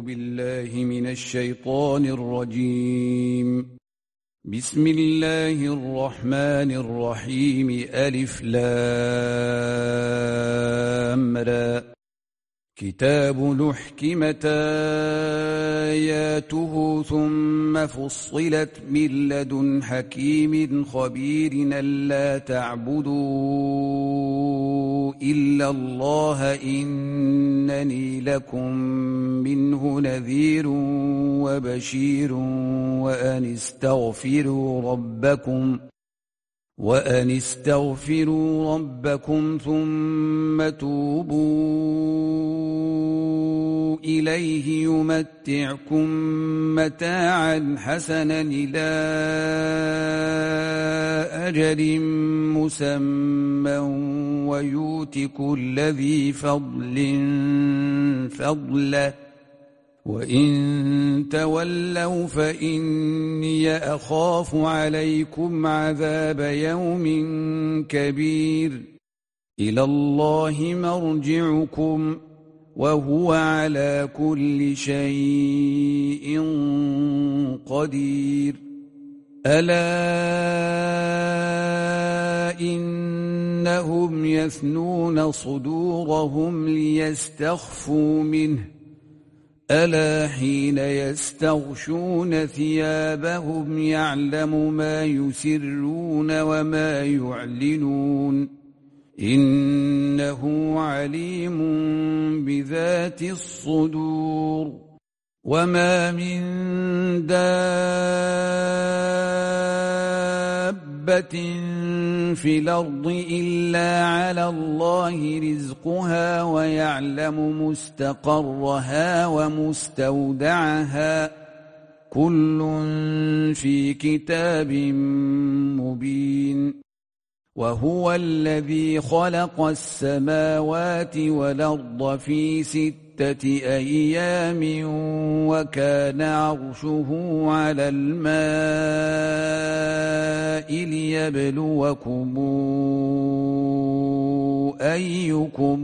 بالله من الشيطان الرجيم. بسم الله الرحمن الرحيم. ألف لام را. كتاب أحكمت آياته ثم فصلت من لدن حكيم خبير ألا تعبدوا إلا الله إنني لكم منه نذير وبشير وأن استغفروا ربكم ثم توبوا إليه يمتعكم متاعا حسنا إلى أجل مسمى ويؤت كل ذي فضل فضله وإن تولوا فإني أخاف عليكم عذاب يوم كبير. إلى الله مرجعكم وهو على كل شيء قدير. ألا إنهم يثنون صدورهم ليستخفوا منه ألا حين يستغشون ثيابهم يعلم ما يسرون وما يعلنون إنه عليم بذات الصدور. وما من دابة في الأرض إلا على الله رزقها ويعلم مستقرها ومستودعها كل في كتاب مبين. وهو الذي خلق السماوات والأرض في 6 أيام وكان عرشه على الماء ليبلوكم أيكم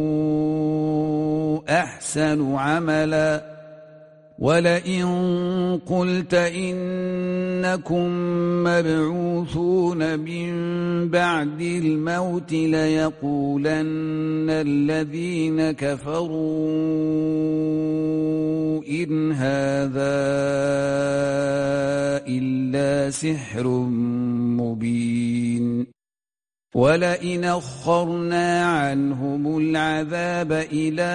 أحسن عملا. ولئن قلت إنكم مبعوثون من بعد الموت ليقولن الذين كفروا إن هذا إلا سحر مبين. ولئن أخرنا عنهم العذاب إلى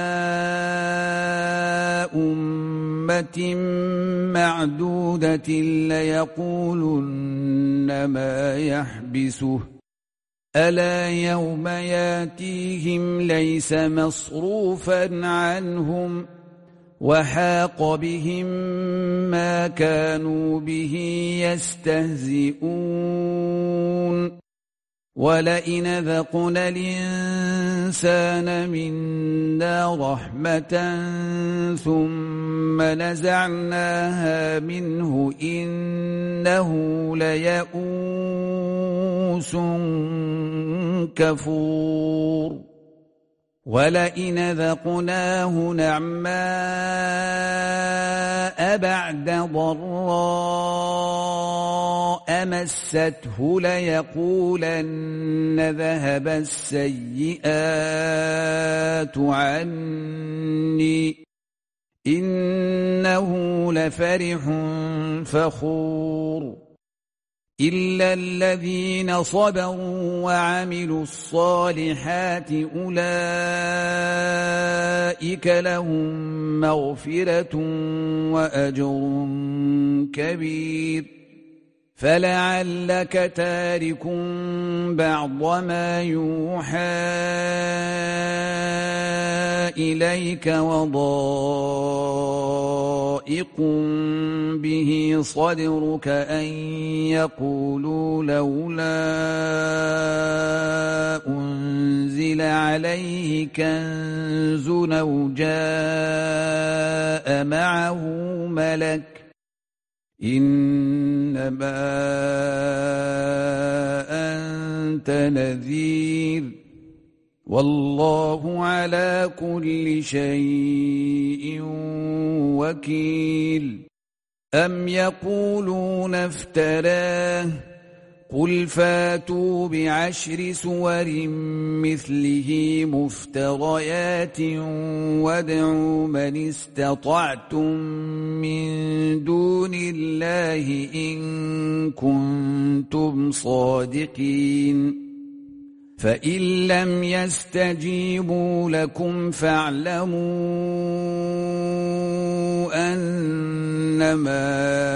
أمة معدودة ليقولن ما يحبسه ألا يوم ياتيهم ليس مصروفا عنهم وحاق بهم ما كانوا به يستهزئون. ولئن ذقنا الإنسان منا رحمة ثم نزعناها منه إنه ليئوس كفور. ولئن ذقناه نعماء بعد ضراء مسته ليقولن ذهب السيئات عني إنه لفرح فخور. إلا الذين صبروا وعملوا الصالحات أولئك لهم مغفرة وأجر كبير. فلعلك تارك بعض ما يوحى إليك وضائق به صدرك أن يقولوا لولا أنزل عليه كنز أو جاء معه ملك إنما أنت نذير والله على كل شيء وكيل أم يقولون افتراه قل فاتوا ب10 سور مثله مفتريات وادعوا من استطعتم من دون الله إن كنتم صادقين فإن لم يستجيبوا لكم فاعلموا أنما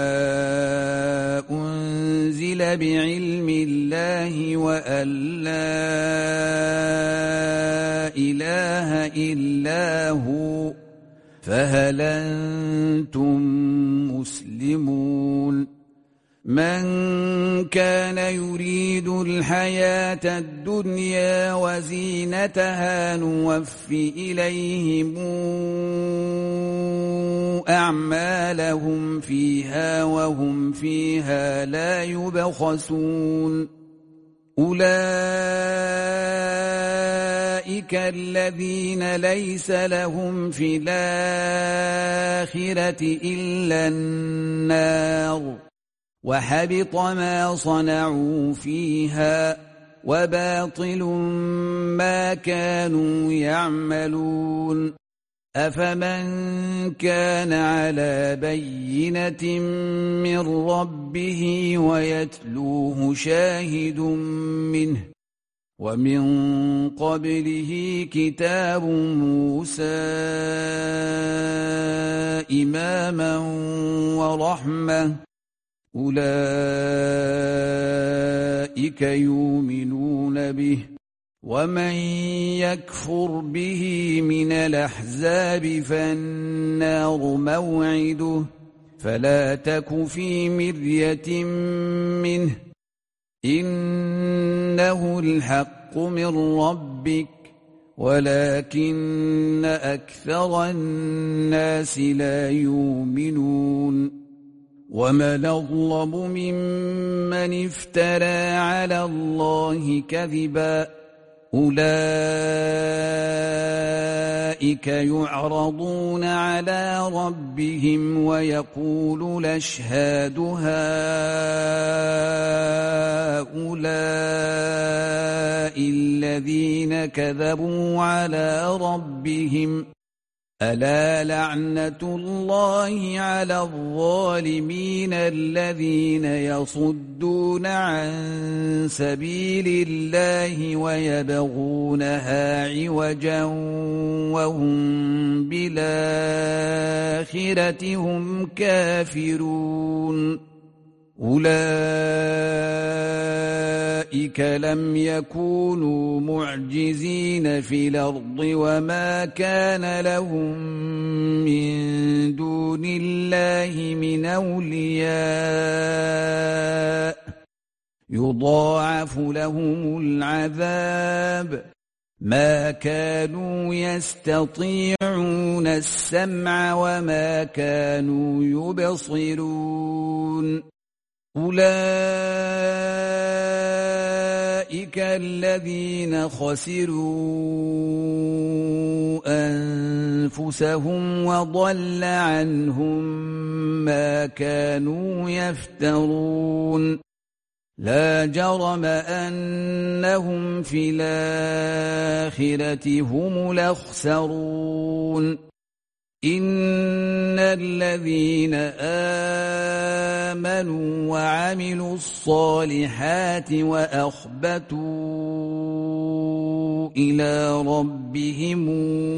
أنزل بعلم الله وأن لا إله إلا هو فهل أنتم مسلمون من كان يريد الحياة الدنيا وزينتها نوف إليهم أعمالهم فيها وهم فيها لا يبخسون أولئك الذين ليس لهم في الآخرة إلا النار وحبط ما صنعوا فيها وباطل ما كانوا يعملون أفمن كان على بينة من ربه ويتلوه شاهد منه ومن قبله كتاب موسى إماما ورحمة أولئك يؤمنون به ومن يكفر به من الأحزاب فالنار موعده فلا تك في مرية منه إنه الحق من ربك ولكن أكثر الناس لا يؤمنون ومن أظلم ممن افترى على الله كذبا أولئك يعرضون على ربهم ويقول الأشهاد هؤلاء الذين كذبوا على ربهم ألا لعنة الله على الظالمين الذين يصدون عن سبيل الله ويبغونها عوجا وهم بالآخرة هم كافرون أولئك لم يكونوا معجزين في الأرض وما كان لهم من دون الله من أولياء يضاعف لهم العذاب ما كانوا يستطيعون السمع وما كانوا يبصرون أولئك الذين خسروا أنفسهم وضل عنهم ما كانوا يفترون لا جرم أنهم في الآخرة هم الأخسرون إن الذين آمنوا وعملوا الصالحات وأخبتوا إلى ربهم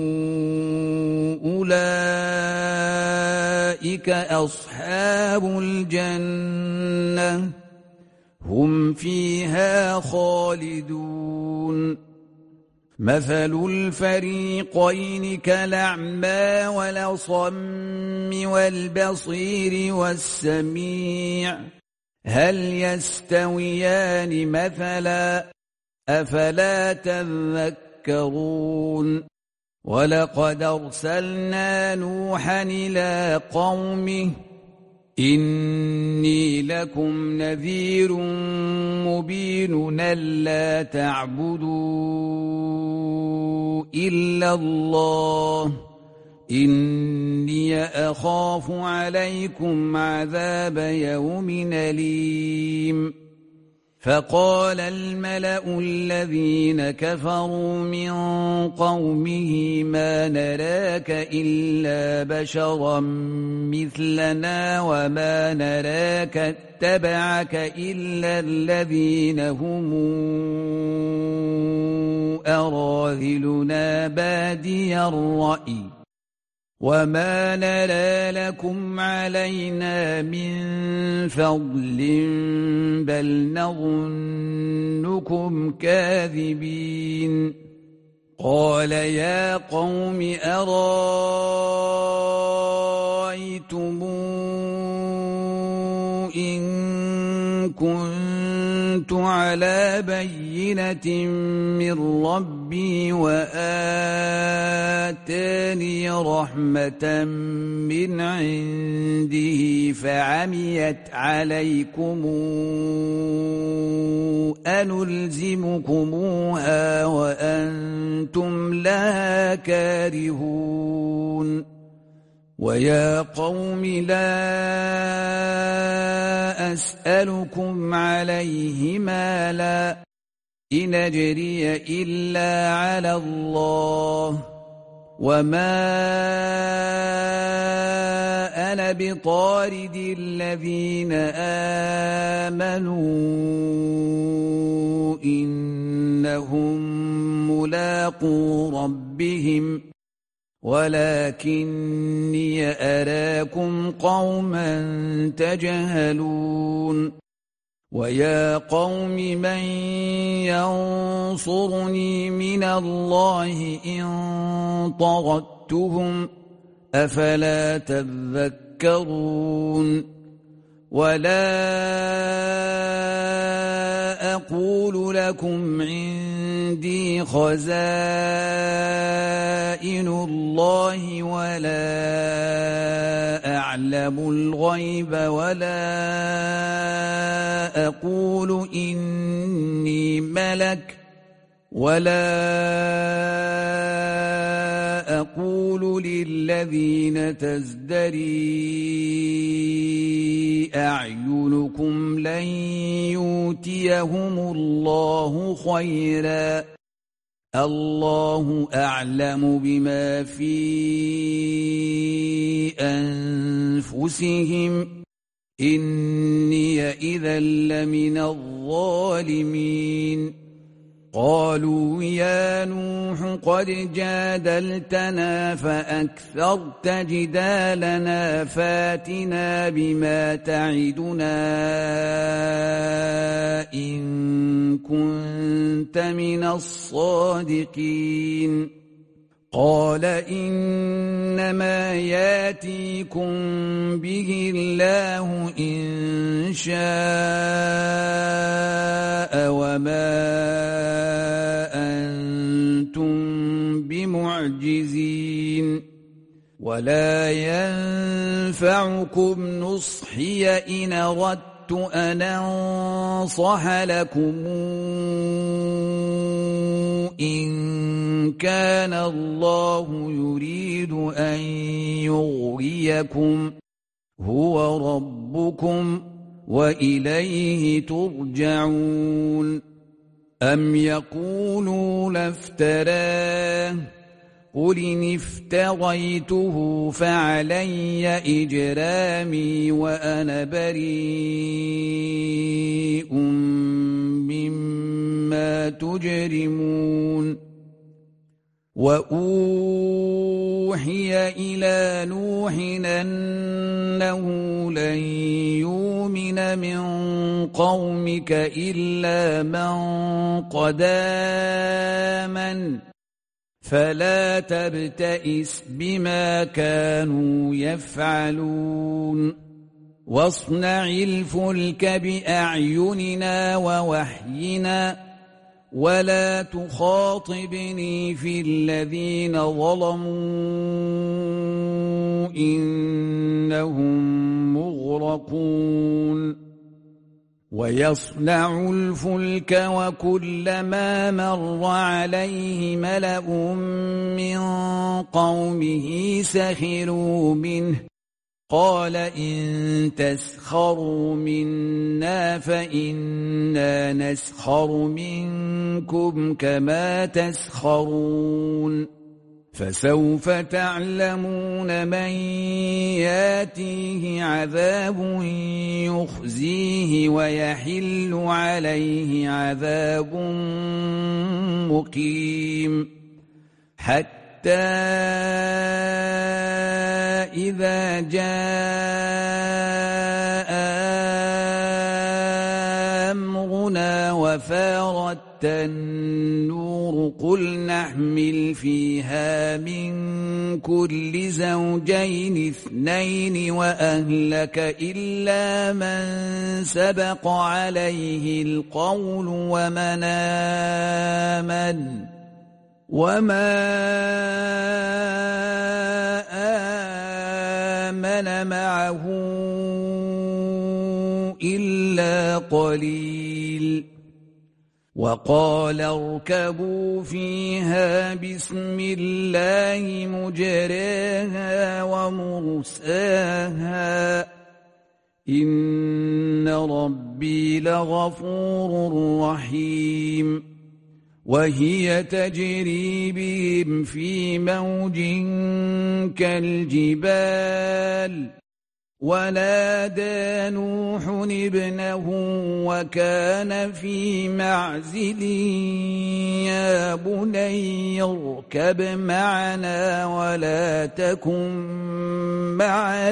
أولئك أصحاب الجنة هم فيها خالدون مثل الفريقين كالأعمى والأصم والبصير والسميع هل يستويان مثلا أفلا تذكرون ولقد أرسلنا نوحا إلى قومه إني لكم نذير مبين ألا تعبدوا إلا الله إني أخاف عليكم عذاب يوم أليم فقال الملأ الذين كفروا من قومه ما نراك إلا بشرا مثلنا وما نراك اتبعك إلا الذين هم أراذلنا بادي الرأي وما نرى لكم علينا من فضل بل نظنكم كاذبين قال يا قوم أرأيتم إن كنت على بينة من ربي وآتاني رحمة من عنده فعميت عليكم أنلزمكموها وأنتم لها كارهون ويا قوم لا أسألكم عليه مالا إن أجري إلا على الله وما أنا بطارد الذين آمنوا إنهم ملاقو ربهم ولكني أراكم قوما تجهلون ويا قوم من ينصرني من الله إن طردتهم أفلا تذكرون ولا أقول لكم عندي خزائن الله ولا أعلم الغيب ولا أقول إني ملك ولا أقول للذين تزدري أعينكم لن يؤتيهم الله خيرا الله أعلم بما في أنفسهم إني إذا لمن الظالمين قالوا يا نوح قد جادلتنا فأكثرت جدالنا فاتنا بما تعدنا إن كنت من الصادقين قال إنما ياتيكم به الله إن شاء وما أنتم بمعجزين ولا ينفعكم نصحي إن أردت أن أنصح لكم إن كان الله يريد أن يغويكم هو ربكم وإليه ترجعون أم يقولون افتراه قل إن افتريته فعلي إجرامي وأنا بريء مما تجرمون وأوحي إلى نوح أنه لن يؤمن من قومك إلا من قد آمن فلا تبتئس بما كانوا يفعلون واصنع الفلك بأعيننا ووحينا ولا تخاطبني في الذين ظلموا إنهم مغرقون ويصنع الفلك وكلما مر عليه ملأ من قومه سخروا منه قال إن تسخروا منا فإنا نسخر منكم كما تسخرون فسوف تعلمون من ياتيه عذاب يخزيه ويحل عليه عذاب مقيم حتى إذا جاء أمرنا وفارت النور قل نحمل فيها من كل زوجين اثنين وأهلك إلا من سبق عليه القول وما آمن معه إلا قليل وقال اركبوا فيها بسم الله مجريها ومرساها إن ربي لغفور رحيم وهي تجري بهم في موج كالجبال ونادى نوح ابنه وكان في معزل يا بني اركب معنا ولا تكن مع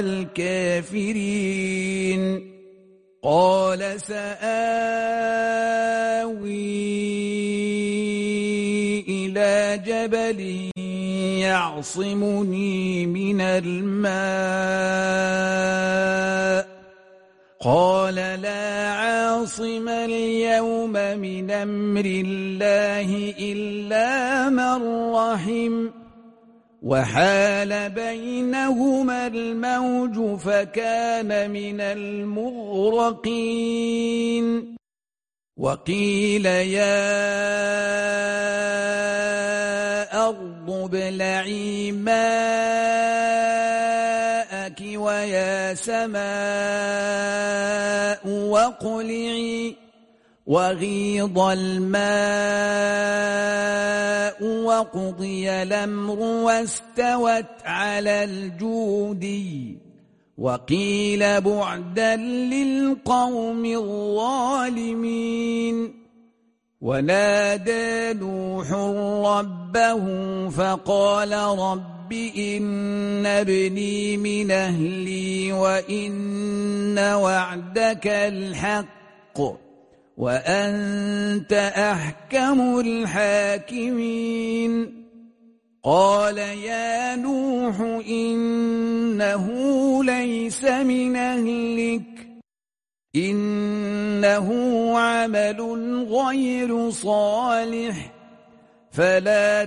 الكافرين قال سآوي إلى جبل يعصمني من الماء قال لا عاصم اليوم من أمر الله إلا من رحم وحال بينهما الموج فكان من المغرقين وقيل يا أرض ابلعي ماءك ويا سماء واقلعي وغيض الماء وقضي الأمر واستوت على الجودي وقيل بعدا للقوم الظالمين ونادى نوح ربه فقال رب إن ابني من أهلي وإن وعدك الحق وأنت أحكم الحاكمين قال يا نوح إنه ليس من أهلك إنه عمل غير صالح فلا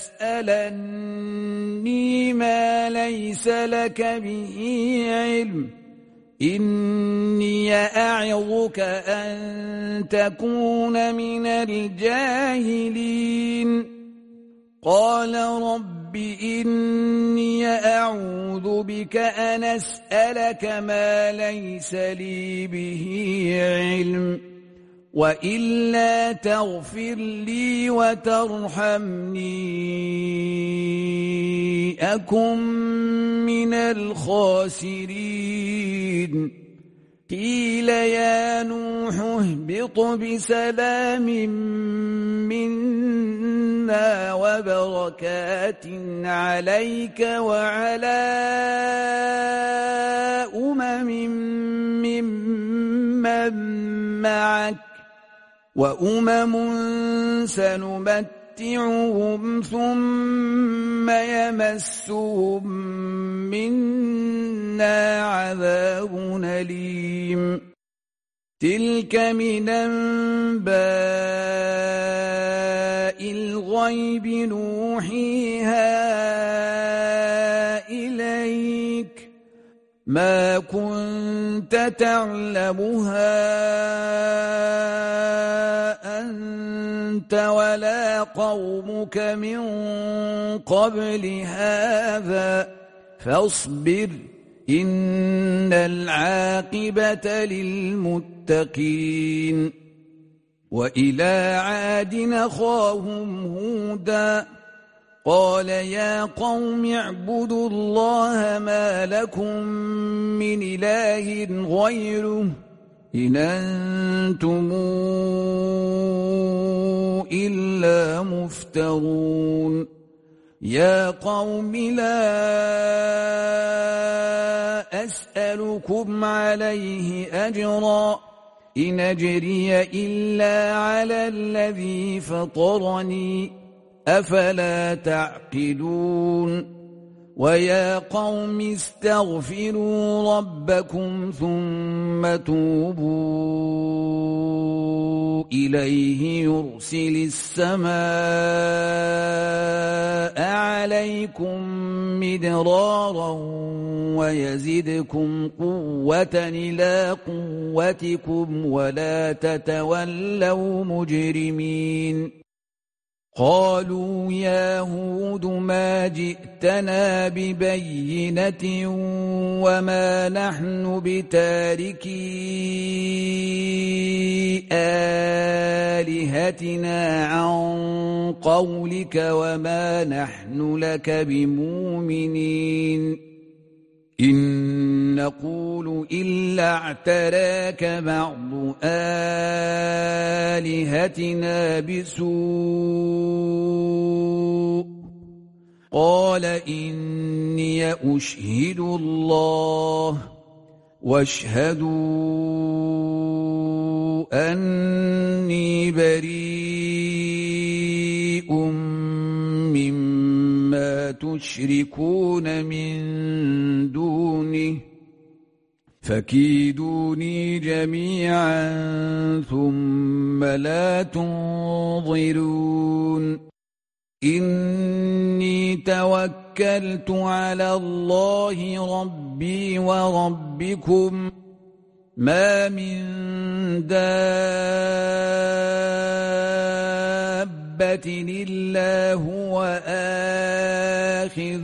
تسألني ما ليس لك به علم إني أعظك أن تكون من الجاهلين قال رب إني أعوذ بك أن أسألك ما ليس لي به علم وإلا تغفر لي وترحمني أكن من الخاسرين قيل يا نوح اهبط بسلام منا وبركات عليك وعلى ممن معك وأمم سنمتعهم ثم يمسهم منا عذاب أليم تلك من أنباء الغيب نوحيها إليك ما كنت تعلمها أنت ولا قومك من قبل هذا فاصبر إن العاقبة للمتقين. وإلى عاد أخاهم هودا قال يا قوم اعبدوا الله ما لكم من إله غيره إن أنتم إلا مفترون. يا قوم لا أسألكم عليه أجرا إن أجري إلا على الذي فطرني أفلا تعقلون. ويا قوم استغفروا ربكم ثم توبوا إليه يرسل السماء عليكم مدرارا ويزدكم قوة إلى قوتكم ولا تتولوا مجرمين. قالوا يا هود ما جئتنا ببينة وما نحن بتاركي آلهتنا عن قولك وما نحن لك بمؤمنين إن نقول إلا اعتراك بعض آلهتنا بسوء قال إني أشهد الله واشهدوا أني بريء مما تشركون من دونه فكيدوني جميعا ثم لا تنظرون. إني توكلت على الله ربي وربكم ما من دابة إلا هو آخذ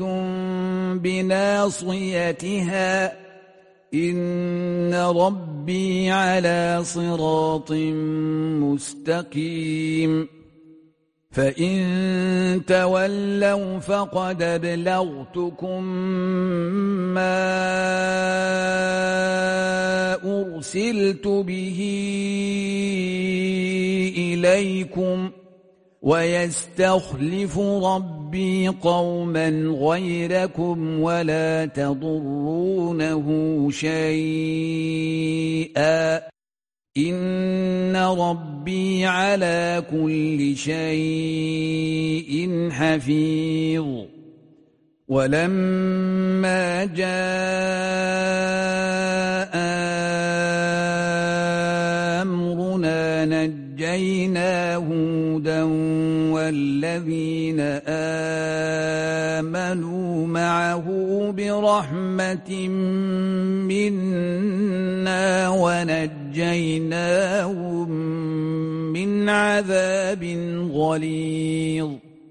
بناصيتها إن ربي على صراط مستقيم. فإن تولوا فقد أبلغتكم ما أرسلت به إليكم ويستخلف ربي قوما غيركم ولا تضرونه شيئا إن ربي على كل شيء حفيظ. ولما جاء أمرنا نجينا هودا والذين آمنوا معه برحمة منا ونجيناهم من عذاب غليظ.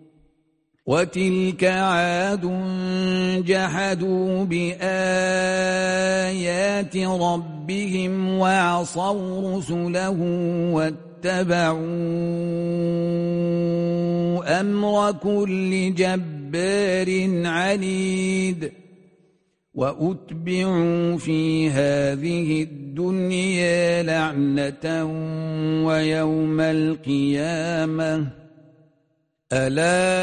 وتلك عاد جحدوا بآيات ربهم وعصوا رسله واتبعوا أمر كل جبار عنيد. وأتبعوا في هذه الدنيا لعنة ويوم القيامة ألا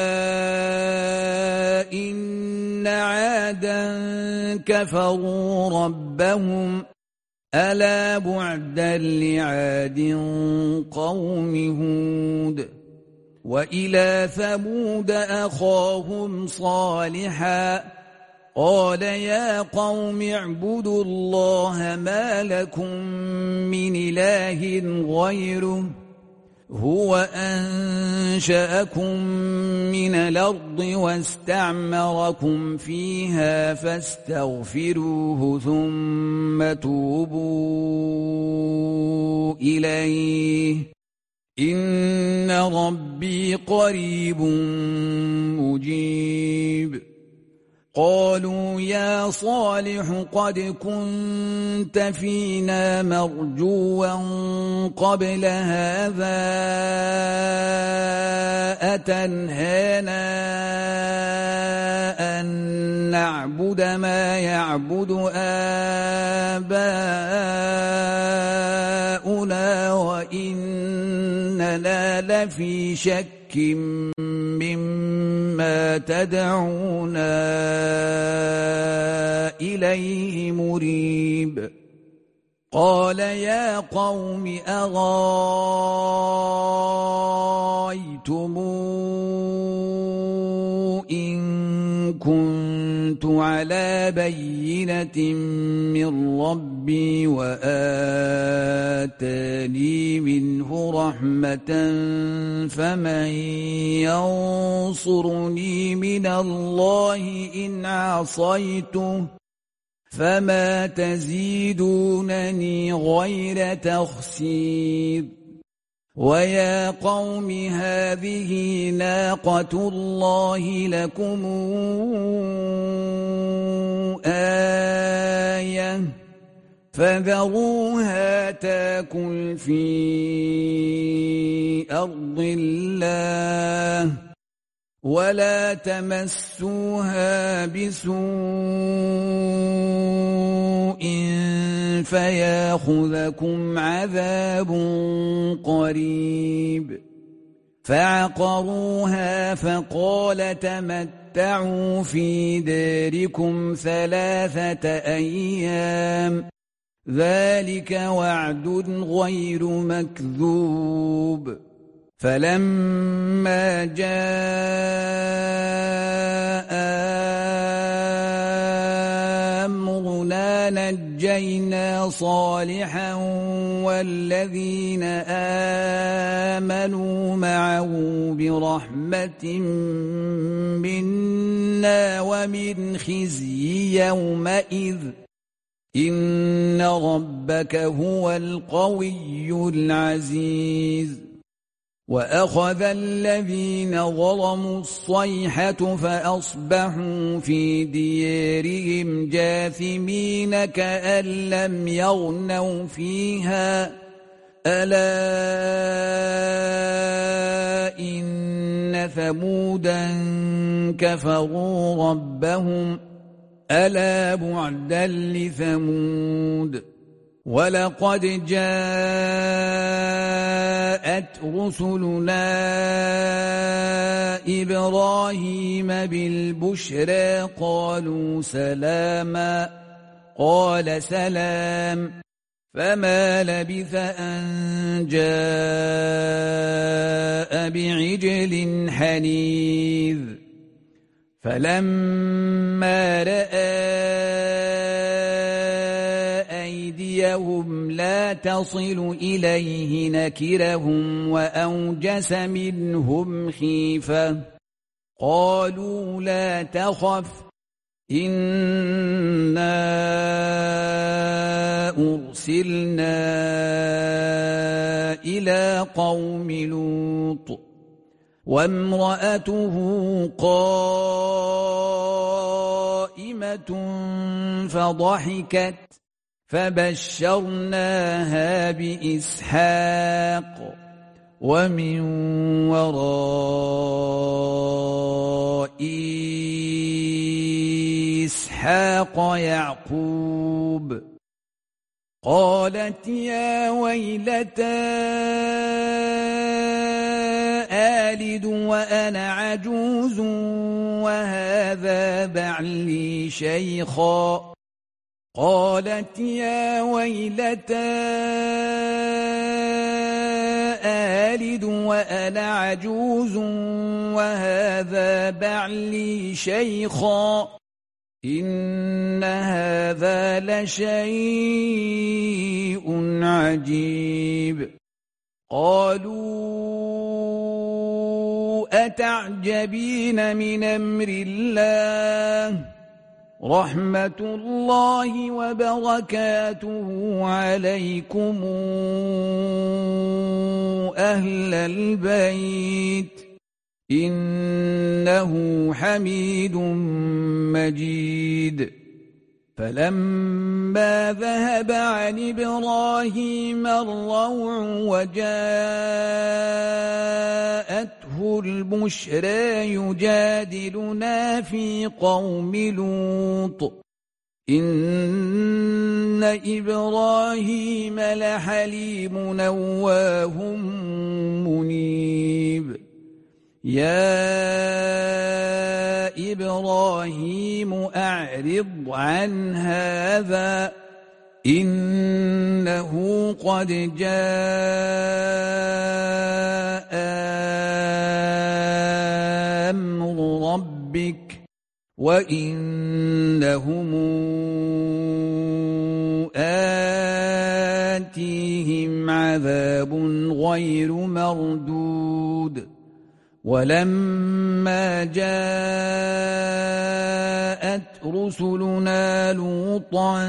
إن عادا كفروا ربهم ألا بعدا لعاد قوم هود. وإلى ثمود أخاهم صالحا قال يا قوم اعبدوا الله ما لكم من إله غيره هو أنشأكم من الأرض واستعمركم فيها فاستغفروه ثم توبوا إليه إن ربي قريب مجيب قالوا يا صالح قد كنت فينا مرجوا قبل هذا أتنهانا أن نعبد ما يعبد آباؤنا وإننا لفي شك مما تدعونا إليه مريب قال يا قوم أغايتم إن كنت على بينة من ربي وآتاني منه رحمة فمن ينصرني من الله إن عصيته فما تزيدونني غير تخسير ويا قوم هذه ناقة الله لكم آية فذروها تاكل في أرض الله ولا تمسوها بسوء فياخذكم عذاب قريب فعقروها فقال تمتعوا في داركم 3 أيام ذلك وعد غير مكذوب فلما جاء أمرنا نجينا صالحا والذين آمنوا معه برحمة منا ومن خزي يومئذ إن ربك هو القوي العزيز وأخذ الذين ظلموا الصيحة فأصبحوا في ديارهم جاثمين كأن لم يغنوا فيها ألا إن ثمودا كفروا ربهم ألا بعدا لثمود ولقد جاءت رسلنا إبراهيم بالبشرى قالوا سلاما قال سلام فما لبث أن جاء بعجل حنيذ فلما رأى أيديهم لا تصل إليه نكرهم وأوجس منهم خيفة قالوا لا تخف إنا أرسلنا إلى قوم لوط وامرأته قائمة فضحكت فبشرناها بإسحاق ومن وراء إسحاق يعقوب قالت يا ويلتى آلد وأنا عجوز وهذا بعلي شيخا قالت يا ويلتى آلد وأنا عجوز وهذا بعلي شيخا إن هذا لشيء عجيب قالوا أتعجبين من أمر الله رحمة الله وبركاته عليكم أهل البيت إنه حميد مجيد فلما ذهب عن إبراهيم الروع وجاءته البشرى يجادلنا في قوم لوط إن إبراهيم لحليم أواه منيب يا إبراهيم أعرض عن هذا إنه قد جاء أمر ربك وإنهم آتيهم عذاب غير مردود ولما جاءت رسلنا لوطا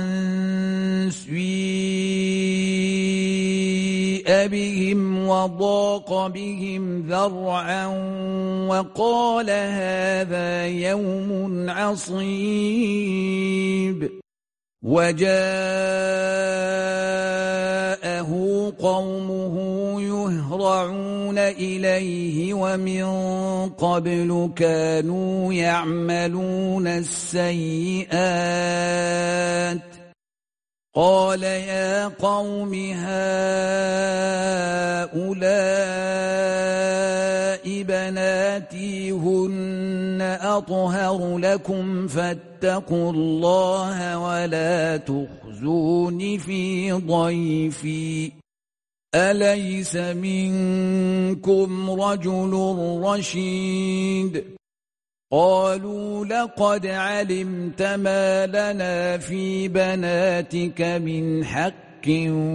سيء بهم وضاق بهم ذرعا وقال هذا يوم عصيب وجاءه قومه يهرعون إليه ومن قبل كانوا يعملون السيئات قال يا قوم هؤلاء بناتي هن أطهر لكم فاتقوا الله ولا تخزون في ضيفي أليس منكم رجل رشيد قالوا لقد علمت ما لنا في بناتك من حق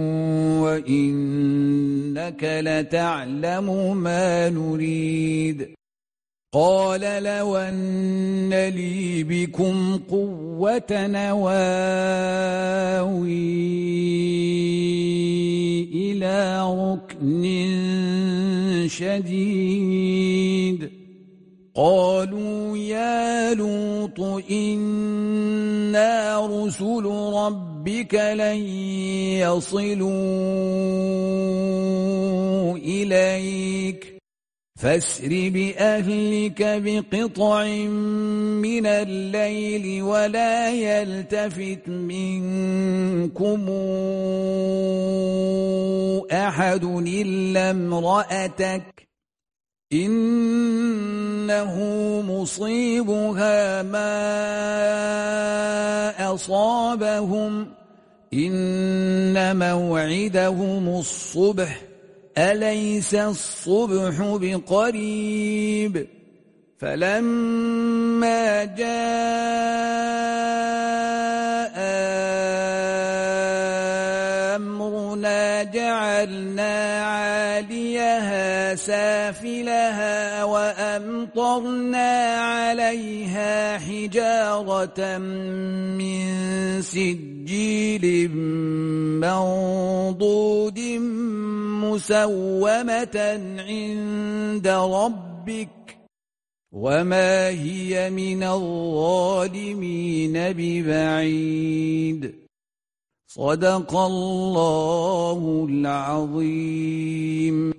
وإنك لتعلم ما نريد قال لو أن لي بكم قوة نواوي إلى ركن شديد قالوا يا لوط إنا رسل ربك لن يصلوا إليك فاسر بأهلك بقطع من الليل ولا يلتفت منكم أحد إلا امرأتك إنه مصيبها ما أصابهم إن موعدهم الصبح أليس الصبح بقريب فلما جاء أمرنا جعلنا عاليها سافلها وأمطرنا عليها حجارة من سجيل منضود مسومة عند ربك وما هي من الظالمين ببعيد صدق الله العظيم.